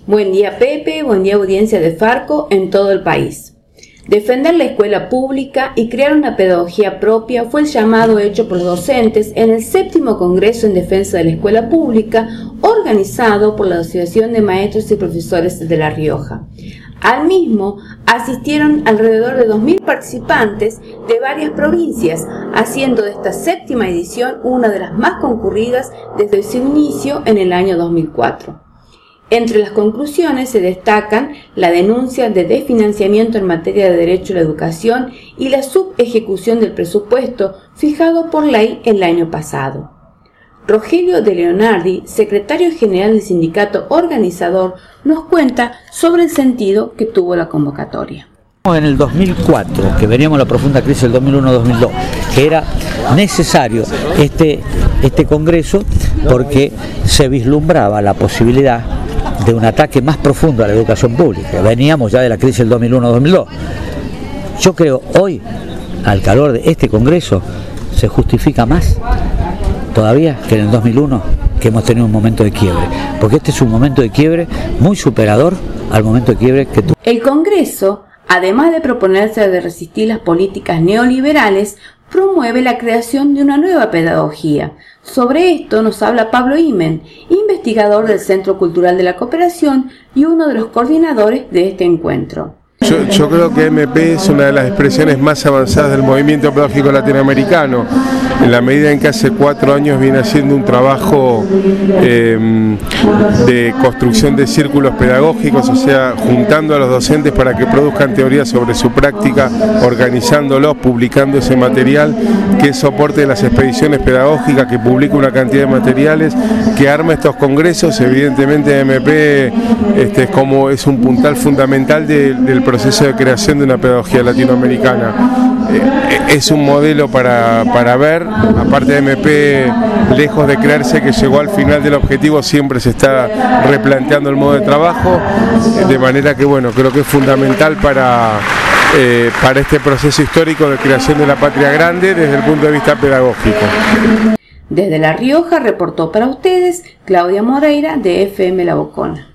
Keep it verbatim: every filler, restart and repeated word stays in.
Buen día, Pepe, buen día, audiencia de Farco en todo el país. Defender la escuela pública y crear una pedagogía propia fue el llamado hecho por los docentes en el séptimo Congreso en Defensa de la Escuela Pública, organizado por la Asociación de Maestros y Profesores de La Rioja. Al mismo asistieron alrededor de dos mil participantes de varias provincias, haciendo de esta séptima edición una de las más concurridas desde su inicio en el año dos mil cuatro. Entre las conclusiones se destacan la denuncia de desfinanciamiento en materia de derecho a la educación y la subejecución del presupuesto fijado por ley el año pasado. Rogelio de Leonardi, secretario general del sindicato organizador, nos cuenta sobre el sentido que tuvo la convocatoria. En el dos mil cuatro, que veníamos a la profunda crisis del dos mil uno dos mil dos, que era necesario este, este congreso porque se vislumbraba la posibilidad de un ataque más profundo a la educación pública. Veníamos ya de la crisis del dos mil uno dos mil dos. Yo creo hoy, al calor de este congreso, se justifica más todavía que en el dos mil uno, que hemos tenido un momento de quiebre, porque este es un momento de quiebre muy superador al momento de quiebre que tuvo. El Congreso, además de proponerse de resistir las políticas neoliberales, promueve la creación de una nueva pedagogía. Sobre esto nos habla Pablo Imen, investigador del Centro Cultural de la Cooperación y uno de los coordinadores de este encuentro. Yo, yo creo que M P es una de las expresiones más avanzadas del movimiento pedagógico latinoamericano, en la medida en que hace cuatro años viene haciendo un trabajo eh, de construcción de círculos pedagógicos, o sea, juntando a los docentes para que produzcan teorías sobre su práctica, organizándolos, publicando ese material, que es soporte de las expediciones pedagógicas, que publica una cantidad de materiales, que arma estos congresos. Evidentemente M P este, es, como, es un puntal fundamental de, del proceso de creación de una pedagogía latinoamericana. Eh, es un modelo para, para ver, aparte de M P, lejos de creerse que llegó al final del objetivo, siempre se está replanteando el modo de trabajo, de manera que bueno, creo que es fundamental para, eh, para este proceso histórico de creación de la patria grande desde el punto de vista pedagógico. Desde La Rioja reportó para ustedes Claudia Moreira de F M La Bocona.